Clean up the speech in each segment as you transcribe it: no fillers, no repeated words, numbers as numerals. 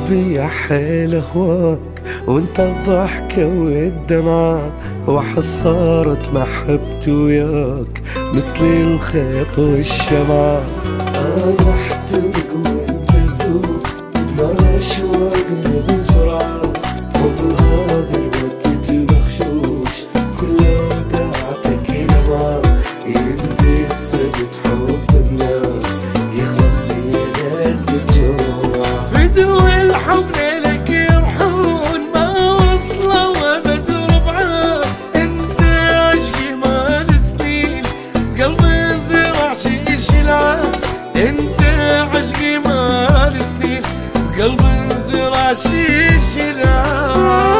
قلبي يا حيل هواك، وانت الضحكة والدمعة، وحس صارت محبتي وياك مثل الخيط والشمعة. أنا أحترق وانت تذوب نار أشواقنا بسرعة، وبهذا الوقت مغشوش كل وداعتك لمعة. ينتهي السبت حب الناس يخلص لي قد الجوع، فدوى الحب لك يرحون ما وصله وابد ربعه. انت عشقي مال سنين قلبي زرع شي شلعه، انت عشقي مال سنين قلبي زرع شي شلعه.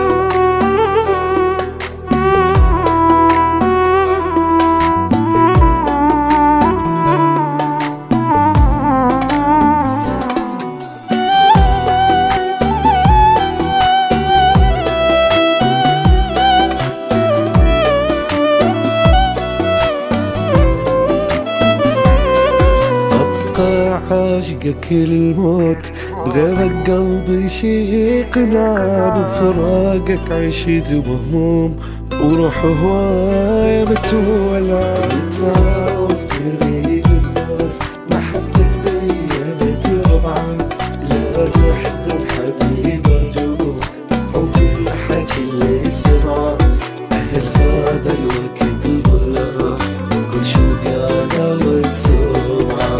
عاشقك الموت بغيرك قلبي شي قناع، بفراقك عشت بهموم وروح هواية متولع. متعاوف تريد الناس محبتك بيا بتربعة، لا تحزن حبيب أرجوك وفي الحكي اللي سمعه. أهل هذا الوقت ضلع كل شو قال والسمعة.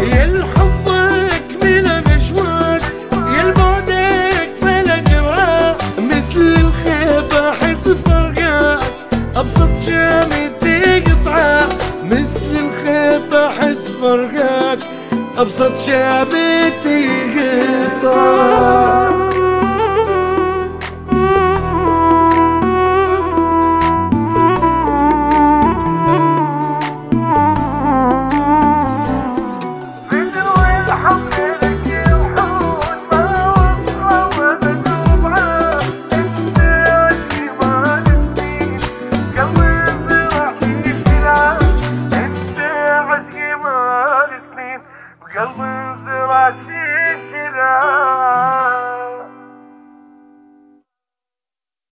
أبسط شامتي قطعة مثل الخيط أحس فرقك، أبسط شامتي قطعة.